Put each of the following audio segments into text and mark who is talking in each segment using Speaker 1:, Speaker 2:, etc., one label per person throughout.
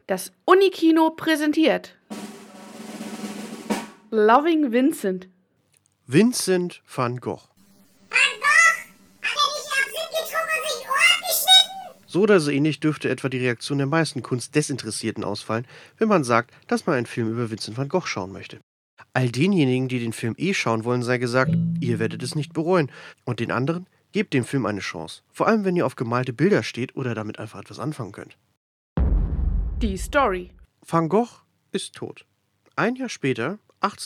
Speaker 1: Das Unikino präsentiert Loving Vincent.
Speaker 2: Vincent van Gogh. So oder so ähnlich dürfte etwa die Reaktion der meisten Kunstdesinteressierten ausfallen, wenn man sagt, dass man einen Film über Vincent van Gogh schauen möchte. All denjenigen, die den Film schauen wollen, sei gesagt, ihr werdet es nicht bereuen. Und den anderen, gebt dem Film eine Chance. Vor allem, wenn ihr auf gemalte Bilder steht oder damit einfach etwas anfangen könnt.
Speaker 1: Die Story.
Speaker 2: Van Gogh ist tot. Ein Jahr später,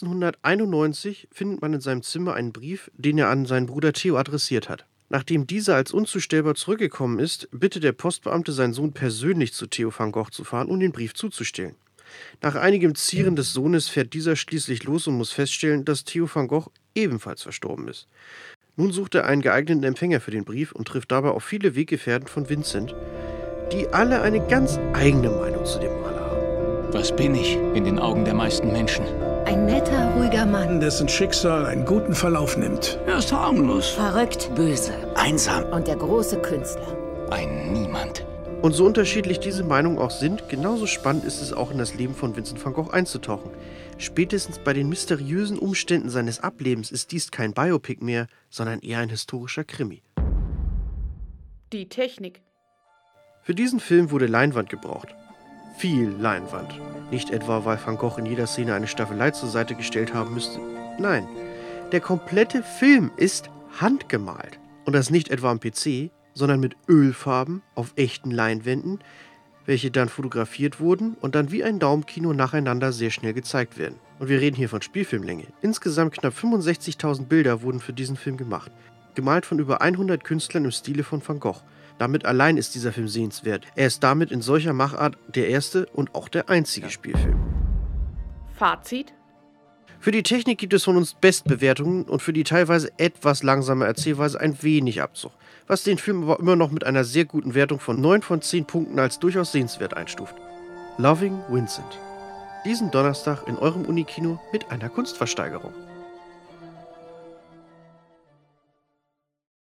Speaker 2: 1891, findet man in seinem Zimmer einen Brief, den er an seinen Bruder Theo adressiert hat. Nachdem dieser als unzustellbar zurückgekommen ist, bittet der Postbeamte seinen Sohn persönlich zu Theo van Gogh zu fahren, um den Brief zuzustellen. Nach einigem Zieren des Sohnes fährt dieser schließlich los und muss feststellen, dass Theo van Gogh ebenfalls verstorben ist. Nun sucht er einen geeigneten Empfänger für den Brief und trifft dabei auf viele Weggefährten von Vincent, die alle eine ganz eigene Meinung zu dem Maler haben.
Speaker 3: Was bin ich in den Augen der meisten Menschen?
Speaker 4: Ein netter, ruhiger Mann.
Speaker 5: Dessen Schicksal einen guten Verlauf nimmt.
Speaker 3: Er ist harmlos.
Speaker 4: Verrückt, böse.
Speaker 3: Einsam.
Speaker 4: Und der große Künstler.
Speaker 3: Ein Niemand.
Speaker 2: Und so unterschiedlich diese Meinungen auch sind, genauso spannend ist es auch in das Leben von Vincent van Gogh einzutauchen. Spätestens bei den mysteriösen Umständen seines Ablebens ist dies kein Biopic mehr, sondern eher ein historischer Krimi.
Speaker 1: Die Technik.
Speaker 2: Für diesen Film wurde Leinwand gebraucht. Viel Leinwand. Nicht etwa, weil Van Gogh in jeder Szene eine Staffelei zur Seite gestellt haben müsste. Nein, der komplette Film ist handgemalt. Und das nicht etwa am PC, sondern mit Ölfarben auf echten Leinwänden, welche dann fotografiert wurden und dann wie ein Daumenkino nacheinander sehr schnell gezeigt werden. Und wir reden hier von Spielfilmlänge. Insgesamt knapp 65.000 Bilder wurden für diesen Film gemacht. Gemalt von über 100 Künstlern im Stile von Van Gogh. Damit allein ist dieser Film sehenswert. Er ist damit in solcher Machart der erste und auch der einzige Spielfilm.
Speaker 1: Fazit.
Speaker 2: Für die Technik gibt es von uns Bestbewertungen und für die teilweise etwas langsame Erzählweise ein wenig Abzug, was den Film aber immer noch mit einer sehr guten Wertung von 9 von 10 Punkten als durchaus sehenswert einstuft. Loving Vincent. Diesen Donnerstag in eurem Unikino mit einer Kunstversteigerung.